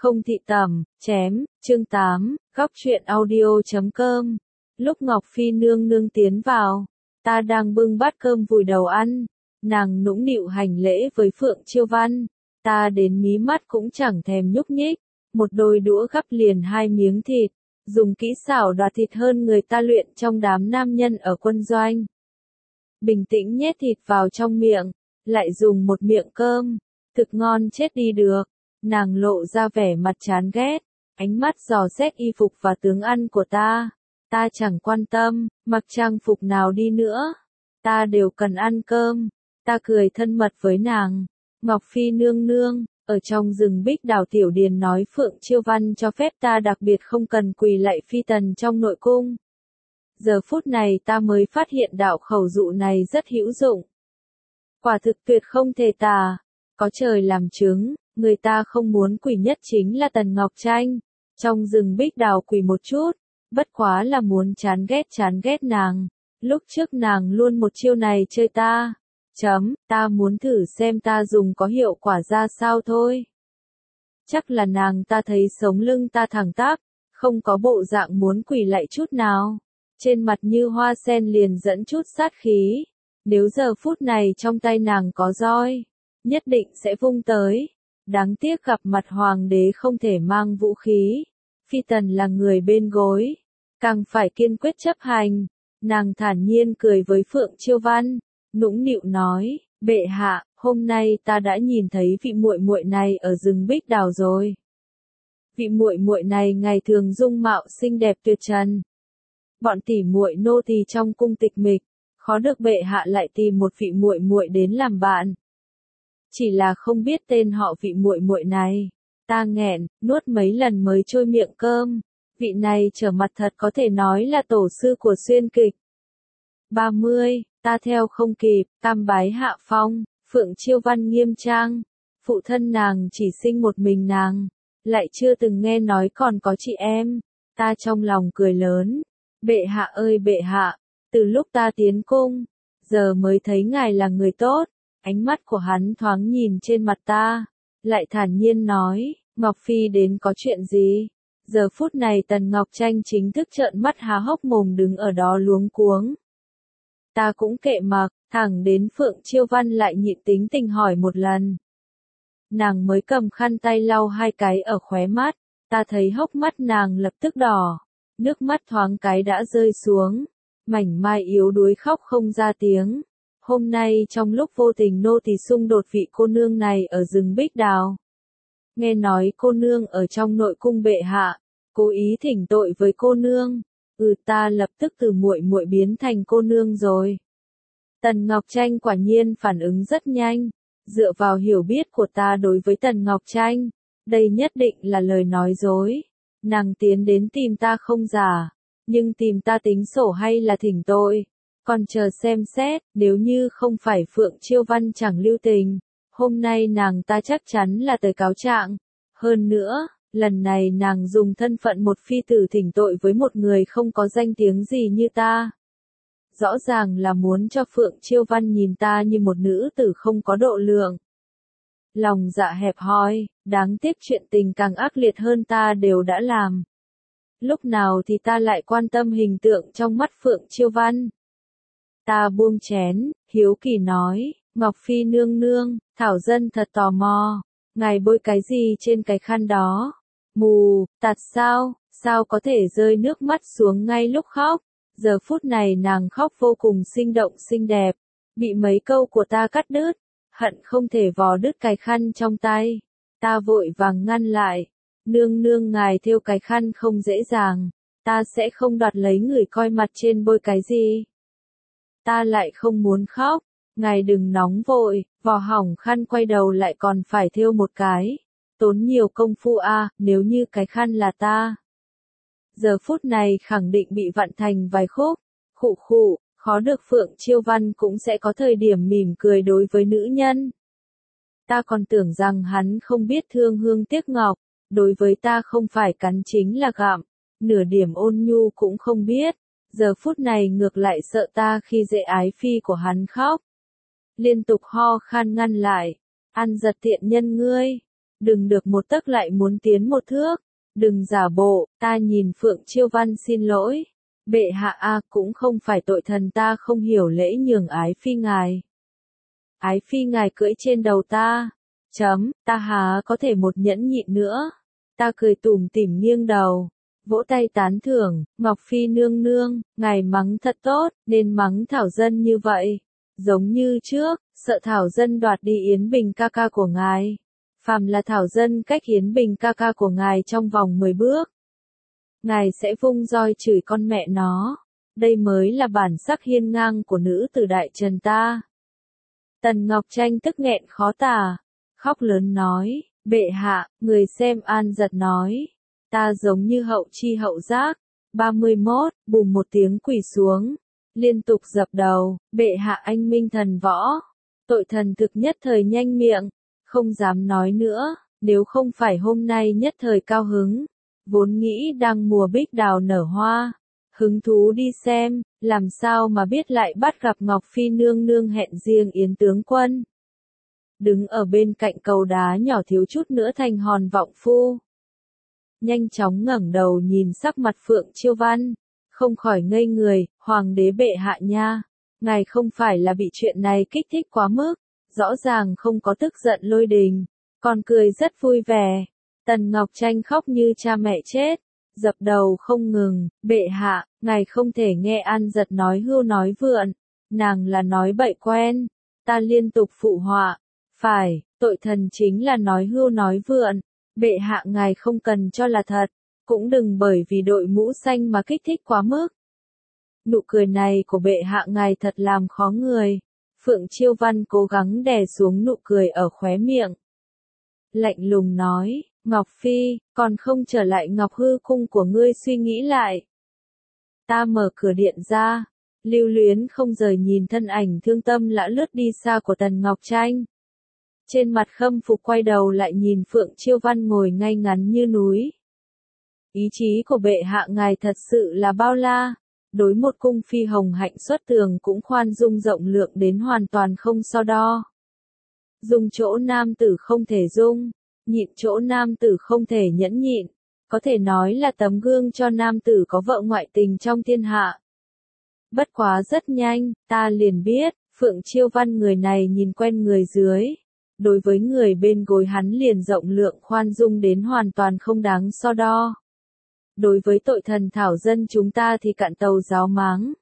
Không thị tẩm, chém, chương 8, góc truyện audio.com. Lúc Ngọc Phi nương nương tiến vào, ta đang bưng bát cơm vùi đầu ăn, nàng nũng nịu hành lễ với Phượng Chiêu Văn, ta đến mí mắt cũng chẳng thèm nhúc nhích, một đôi đũa gắp liền 2 miếng thịt, dùng kỹ xảo đoạt thịt hơn người ta luyện trong đám nam nhân ở quân doanh. Bình tĩnh nhét thịt vào trong miệng, lại dùng một miệng cơm, thực ngon chết đi được. Nàng lộ ra vẻ mặt chán ghét, ánh mắt dò xét y phục và tướng ăn của ta. Ta chẳng quan tâm, mặc trang phục nào đi nữa. Ta đều cần ăn cơm. Ta cười thân mật với nàng. Ngọc Phi nương nương, ở trong rừng Bích Đào Tiểu Điền nói Phượng Chiêu Văn cho phép ta đặc biệt không cần quỳ lạy phi tần trong nội cung. Giờ phút này ta mới phát hiện đạo khẩu dụ này rất hữu dụng. Quả thực tuyệt không thể tả. Có trời làm chứng. Người ta không muốn quỳ nhất chính là Tần Ngọc Tranh. Trong rừng Bích Đào quỳ một chút, bất quá là muốn chán ghét nàng. Lúc trước nàng luôn một chiêu này chơi ta. Ta muốn thử xem ta dùng có hiệu quả ra sao thôi. Chắc là nàng ta thấy sống lưng ta thẳng tắp, không có bộ dạng muốn quỳ lạy chút nào. Trên mặt như hoa sen liền dẫn chút sát khí. Nếu giờ phút này trong tay nàng có roi, nhất định sẽ vung tới. Đáng tiếc gặp mặt hoàng đế không thể mang vũ khí. Phi tần là người bên gối, càng phải kiên quyết chấp hành. Nàng thản nhiên cười với Phượng Chiêu Văn, nũng nịu nói, bệ hạ, hôm nay ta đã nhìn thấy vị muội muội này ở rừng Bích Đào rồi. Vị muội muội này ngày thường dung mạo xinh đẹp tuyệt trần. Bọn tỉ muội nô tỳ trong cung tịch mịch, khó được bệ hạ lại tìm một vị muội muội đến làm bạn. Chỉ là không biết tên họ vị muội muội này. Ta nghẹn, nuốt mấy lần mới trôi miệng cơm. Vị này trở mặt thật có thể nói là tổ sư của xuyên kịch. 30, ta theo không kịp, tam bái hạ phong, Phượng Chiêu Văn nghiêm trang. Phụ thân nàng chỉ sinh một mình nàng, lại chưa từng nghe nói còn có chị em. Ta trong lòng cười lớn. Bệ hạ ơi bệ hạ, từ lúc ta tiến cung, giờ mới thấy ngài là người tốt. Ánh mắt của hắn thoáng nhìn trên mặt ta, lại thản nhiên nói, Ngọc Phi đến có chuyện gì? Giờ phút này Tần Ngọc Tranh chính thức trợn mắt há hốc mồm đứng ở đó luống cuống. Ta cũng kệ mặc, thẳng đến Phượng Chiêu Văn lại nhịn tính tình hỏi một lần. Nàng mới cầm khăn tay lau 2 cái ở khóe mắt, ta thấy hốc mắt nàng lập tức đỏ, nước mắt thoáng cái đã rơi xuống, mảnh mai yếu đuối khóc không ra tiếng. Hôm nay trong lúc vô tình nô tỳ xung đột vị cô nương này ở rừng Bích Đào. Nghe nói cô nương ở trong nội cung bệ hạ, cố ý thỉnh tội với cô nương. Ta lập tức từ muội muội biến thành cô nương rồi. Tần Ngọc Tranh quả nhiên phản ứng rất nhanh. Dựa vào hiểu biết của ta đối với Tần Ngọc Tranh, đây nhất định là lời nói dối. Nàng tiến đến tìm ta không giả, nhưng tìm ta tính sổ hay là thỉnh tội? Còn chờ xem xét, nếu như không phải Phượng Chiêu Văn chẳng lưu tình, hôm nay nàng ta chắc chắn là tới cáo trạng. Hơn nữa, lần này nàng dùng thân phận một phi tử thỉnh tội với một người không có danh tiếng gì như ta. Rõ ràng là muốn cho Phượng Chiêu Văn nhìn ta như một nữ tử không có độ lượng. Lòng dạ hẹp hòi, đáng tiếc chuyện tình càng ác liệt hơn ta đều đã làm. Lúc nào thì ta lại quan tâm hình tượng trong mắt Phượng Chiêu Văn. Ta buông chén, hiếu kỳ nói, Ngọc Phi nương nương, thảo dân thật tò mò, ngài bôi cái gì trên cái khăn đó? Mù, tạt sao có thể rơi nước mắt xuống ngay lúc khóc? Giờ phút này nàng khóc vô cùng sinh động xinh đẹp, bị mấy câu của ta cắt đứt, hận không thể vò đứt cái khăn trong tay. Ta vội vàng ngăn lại, nương nương ngài thêu cái khăn không dễ dàng, ta sẽ không đoạt lấy người coi mặt trên bôi cái gì. Ta lại không muốn khóc, ngài đừng nóng vội, vò hỏng khăn quay đầu lại còn phải thêu một cái. Tốn nhiều công phu nếu như cái khăn là ta. Giờ phút này khẳng định bị vặn thành vài khúc, khụ, khó được Phượng Chiêu Văn cũng sẽ có thời điểm mỉm cười đối với nữ nhân. Ta còn tưởng rằng hắn không biết thương hương tiếc ngọc, đối với ta không phải cắn chính là gặm, nửa điểm ôn nhu cũng không biết. Giờ phút này ngược lại sợ ta khi dễ ái phi của hắn khóc. Liên tục ho khan ngăn lại. Ăn giật tiện nhân ngươi. đừng được một tấc lại muốn tiến một thước, đừng giả bộ, ta nhìn Phượng Chiêu Văn xin lỗi. Bệ hạ a, cũng không phải tội thần ta không hiểu lễ nhường ái phi ngài. Ái phi ngài cưỡi trên đầu ta. Ta há có thể một nhẫn nhịn nữa. Ta cười tủm tỉm nghiêng đầu, vỗ tay tán thưởng, Ngọc Phi nương nương, ngài mắng thật tốt, nên mắng Thảo Dân như vậy. Giống như trước, sợ Thảo Dân đoạt đi Yến Bình ca ca của ngài. Phàm là Thảo Dân cách Yến Bình ca ca của ngài trong vòng 10 bước. Ngài sẽ vung roi chửi con mẹ nó. Đây mới là bản sắc hiên ngang của nữ tử đại trần ta. Tần Ngọc Tranh tức nghẹn khó tả, khóc lớn nói, bệ hạ, người xem An Giật nói. Ta giống như hậu chi hậu giác. 31, bùm một tiếng quỳ xuống. Liên tục dập đầu, bệ hạ anh minh thần võ. Tội thần thực nhất thời nhanh miệng, không dám nói nữa, nếu không phải hôm nay nhất thời cao hứng. Vốn nghĩ đang mùa bích đào nở hoa. Hứng thú đi xem, làm sao mà biết lại bắt gặp Ngọc Phi nương nương hẹn riêng Yến tướng quân. Đứng ở bên cạnh cầu đá nhỏ thiếu chút nữa thành hòn vọng phu. Nhanh chóng ngẩng đầu nhìn sắc mặt Phượng Chiêu Văn, không khỏi ngây người, hoàng đế bệ hạ nha, ngài không phải là bị chuyện này kích thích quá mức, rõ ràng không có tức giận lôi đình, còn cười rất vui vẻ. Tần Ngọc Tranh khóc như cha mẹ chết, dập đầu không ngừng, bệ hạ, ngài không thể nghe An Giật nói hưu nói vượn, nàng là nói bậy quen, ta liên tục phụ họa, phải, tội thần chính là nói hưu nói vượn. Bệ hạ ngài không cần cho là thật, cũng đừng bởi vì đội mũ xanh mà kích thích quá mức. Nụ cười này của bệ hạ ngài thật làm khó người. Phượng Chiêu Văn cố gắng đè xuống nụ cười ở khóe miệng. Lạnh lùng nói, Ngọc Phi, còn không trở lại Ngọc Hư cung của ngươi suy nghĩ lại. Ta mở cửa điện ra, lưu luyến không rời nhìn thân ảnh thương tâm lã lướt đi xa của Tần Ngọc Tranh. Trên mặt khâm phục quay đầu lại nhìn Phượng Chiêu Văn ngồi ngay ngắn như núi. Ý chí của bệ hạ ngài thật sự là bao la, đối một cung phi hồng hạnh xuất tường cũng khoan dung rộng lượng đến hoàn toàn không so đo. Dung chỗ nam tử không thể dung, nhịn chỗ nam tử không thể nhẫn nhịn, có thể nói là tấm gương cho nam tử có vợ ngoại tình trong thiên hạ. Bất quá rất nhanh, ta liền biết, Phượng Chiêu Văn người này nhìn quen người dưới. Đối với người bên gối hắn liền rộng lượng khoan dung đến hoàn toàn không đáng so đo. Đối với tội thần Thảo Dân chúng ta thì cạn tàu giáo máng.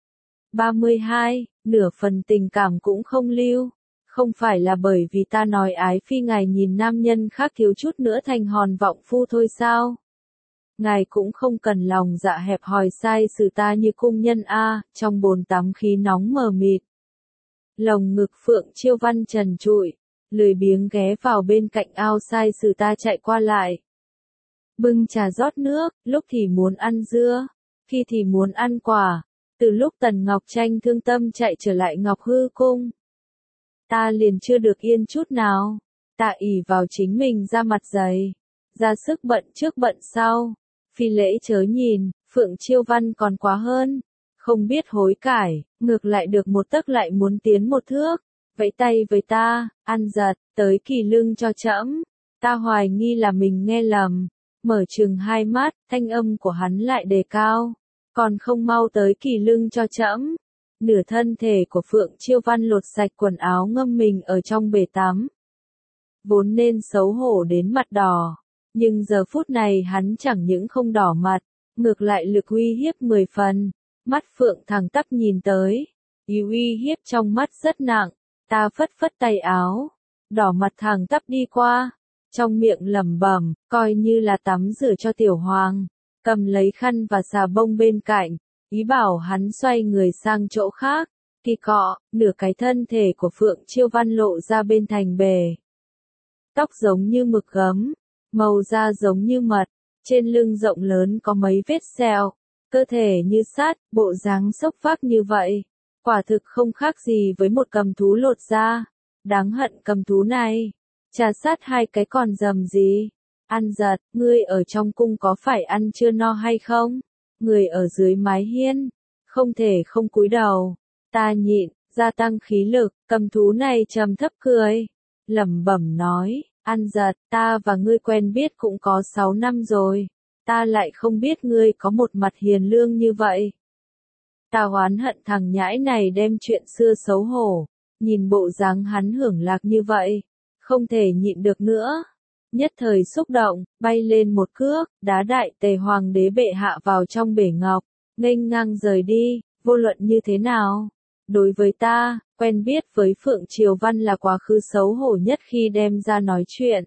32, nửa phần tình cảm cũng không lưu. Không phải là bởi vì ta nói ái phi ngài nhìn nam nhân khác thiếu chút nữa thành hòn vọng phu thôi sao? Ngài cũng không cần lòng dạ hẹp hòi sai xử ta như cung nhân A, trong bồn tắm khí nóng mờ mịt. Lồng ngực Phượng Chiêu Văn trần trụi. Lười biếng ghé vào bên cạnh ao sai sử ta chạy qua lại. Bưng trà rót nước, lúc thì muốn ăn dưa, khi thì muốn ăn quả. Từ lúc Tần Ngọc Tranh thương tâm chạy trở lại Ngọc Hư cung, ta liền chưa được yên chút nào. Ta ỷ vào chính mình ra mặt dày, ra sức bận trước bận sau. Phi lễ chớ nhìn, Phượng Chiêu Văn còn quá hơn, không biết hối cải, ngược lại được một tấc lại muốn tiến một thước. Vẫy tay với ta, An Giật, tới kỳ lưng cho trẫm. Ta hoài nghi là mình nghe lầm, mở trừng hai mắt, thanh âm của hắn lại đề cao, còn không mau tới kỳ lưng cho trẫm. Nửa thân thể của Phượng Chiêu Văn lột sạch quần áo ngâm mình ở trong bể tắm. Vốn nên xấu hổ đến mặt đỏ, nhưng giờ phút này hắn chẳng những không đỏ mặt, ngược lại lực uy hiếp 10 phần. Mắt Phượng thẳng tắp nhìn tới, ý uy hiếp trong mắt rất nặng. Ta phất phất tay áo, đỏ mặt thẳng tắp đi qua, trong miệng lẩm bẩm, coi như là tắm rửa cho tiểu hoàng, cầm lấy khăn và xà bông bên cạnh, ý bảo hắn xoay người sang chỗ khác, kỳ cọ, nửa cái thân thể của Phượng Chiêu Văn lộ ra bên thành bề. Tóc giống như mực gấm, màu da giống như mật, trên lưng rộng lớn có mấy vết sẹo, cơ thể như sắt, bộ dáng xốc phác như vậy. Quả thực không khác gì với một cầm thú lột da. Đáng hận cầm thú này. Trà sát hai cái còn dầm gì. An Giật, ngươi ở trong cung có phải ăn chưa no hay không? Người ở dưới mái hiên, không thể không cúi đầu. Ta nhịn, gia tăng khí lực, cầm thú này trầm thấp cười. Lẩm bẩm nói, Ăn giật, ta và ngươi quen biết cũng có 6 năm rồi. Ta lại không biết ngươi có một mặt hiền lương như vậy. Ta oán hận thằng nhãi này đem chuyện xưa xấu hổ. Nhìn bộ dáng hắn hưởng lạc như vậy. Không thể nhịn được nữa. Nhất thời xúc động, bay lên một cước, đá đại tề hoàng đế bệ hạ vào trong bể ngọc. Nghênh ngang rời đi, vô luận như thế nào. Đối với ta, quen biết với Phượng Triều Văn là quá khứ xấu hổ nhất khi đem ra nói chuyện.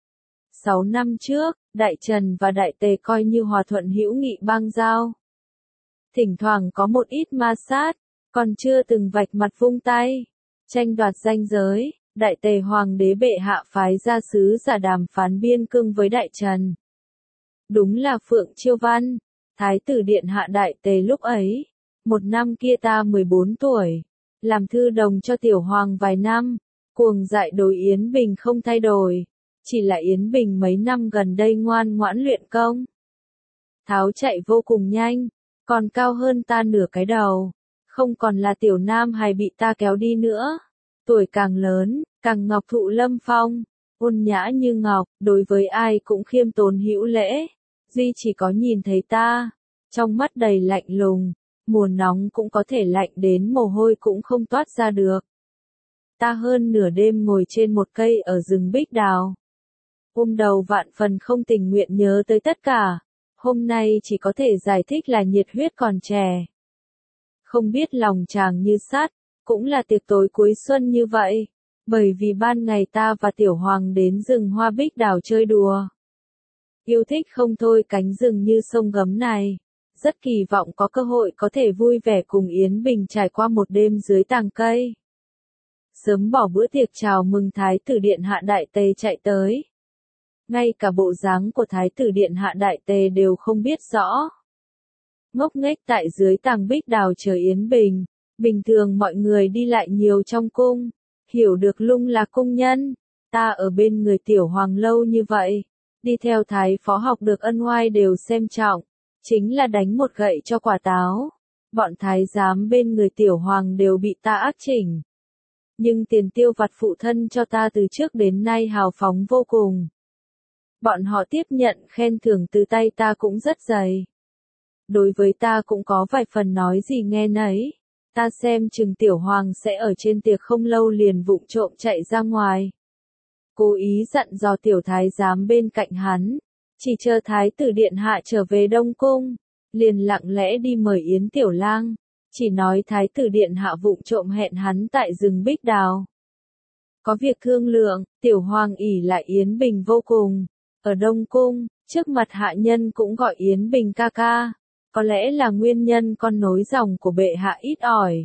6 năm trước, Đại Trần và Đại Tề coi như hòa thuận hữu nghị bang giao. Thỉnh thoảng có một ít ma sát, còn chưa từng vạch mặt vung tay. Tranh đoạt ranh giới, Đại Tề Hoàng đế bệ hạ phái ra sứ giả đàm phán biên cương với Đại Trần. Đúng là Phượng Chiêu Văn, Thái tử Điện hạ Đại Tề lúc ấy. Một năm kia ta 14 tuổi, làm thư đồng cho Tiểu Hoàng vài năm, cuồng dại đối Yến Bình không thay đổi. Chỉ là Yến Bình mấy năm gần đây ngoan ngoãn luyện công. Tháo chạy vô cùng nhanh, còn cao hơn ta nửa cái đầu. Không còn là tiểu nam hài bị ta kéo đi nữa. Tuổi càng lớn, càng ngọc thụ lâm phong, ôn nhã như ngọc, đối với ai cũng khiêm tốn hữu lễ. Duy chỉ có nhìn thấy ta, trong mắt đầy lạnh lùng, mùa nóng cũng có thể lạnh đến mồ hôi cũng không toát ra được. Ta hơn nửa đêm ngồi trên một cây ở rừng bích đào. Hôm đầu vạn phần không tình nguyện nhớ tới tất cả, hôm nay chỉ có thể giải thích là nhiệt huyết còn trẻ. Không biết lòng chàng như sắt, cũng là tiệc tối cuối xuân như vậy, bởi vì ban ngày ta và Tiểu Hoàng đến rừng hoa bích đào chơi đùa. Yêu thích không thôi cánh rừng như sông Gấm này, rất kỳ vọng có cơ hội có thể vui vẻ cùng Yến Bình trải qua một đêm dưới tàng cây. Sớm bỏ bữa tiệc chào mừng Thái tử Điện hạ Đại Tề chạy tới. Ngay cả bộ dáng của Thái tử Điện hạ Đại Tề đều không biết rõ. Ngốc nghếch tại dưới tàng bích đào chờ Yến Bình. Bình thường mọi người đi lại nhiều trong cung, hiểu được Lung là cung nhân. Ta ở bên người Tiểu Hoàng lâu như vậy, đi theo Thái phó học được ân oai đều xem trọng, chính là đánh một gậy cho quả táo. Bọn thái giám bên người Tiểu Hoàng đều bị ta ác chỉnh. Nhưng tiền tiêu vặt phụ thân cho ta từ trước đến nay hào phóng vô cùng. Bọn họ tiếp nhận khen thưởng từ tay ta cũng rất dày. Đối với ta cũng có vài phần nói gì nghe nấy. Ta xem chừng Tiểu Hoàng sẽ ở trên tiệc không lâu liền vụng trộm chạy ra ngoài. Cố ý dặn dò tiểu thái giám bên cạnh hắn. Chỉ chờ Thái tử Điện hạ trở về Đông Cung. Liền lặng lẽ đi mời Yến Tiểu Lang. Chỉ nói Thái tử Điện hạ vụng trộm hẹn hắn tại rừng bích đào. Có việc thương lượng, Tiểu Hoàng ỷ lại Yến Bình vô cùng. Ở Đông Cung, trước mặt hạ nhân cũng gọi Yến Bình ca ca. Có lẽ là nguyên nhân con nối dòng của bệ hạ ít ỏi.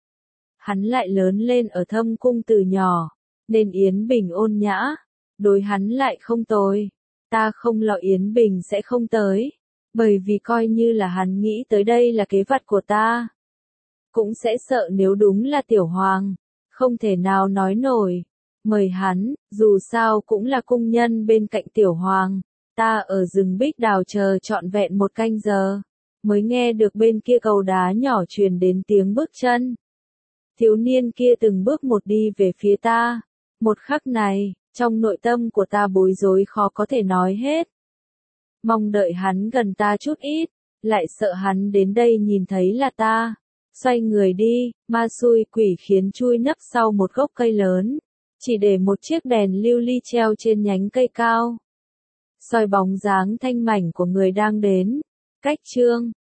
Hắn lại lớn lên ở Thâm Cung từ nhỏ, nên Yến Bình ôn nhã, đối hắn lại không tồi. Ta không lo Yến Bình sẽ không tới, bởi vì coi như là hắn nghĩ tới đây là kế vật của ta. Cũng sẽ sợ nếu đúng là Tiểu Hoàng, không thể nào nói nổi. Mời hắn, dù sao cũng là cung nhân bên cạnh Tiểu Hoàng. Ta ở rừng bích đào chờ trọn vẹn 1 canh giờ, mới nghe được bên kia cầu đá nhỏ truyền đến tiếng bước chân. Thiếu niên kia từng bước một đi về phía ta. Một khắc này, trong nội tâm của ta bối rối khó có thể nói hết. Mong đợi hắn gần ta chút ít, lại sợ hắn đến đây nhìn thấy là ta. Xoay người đi, ma xui quỷ khiến chui nấp sau một gốc cây lớn. Chỉ để một chiếc đèn lưu ly treo trên nhánh cây cao. Soi bóng dáng thanh mảnh của người đang đến. Cách chương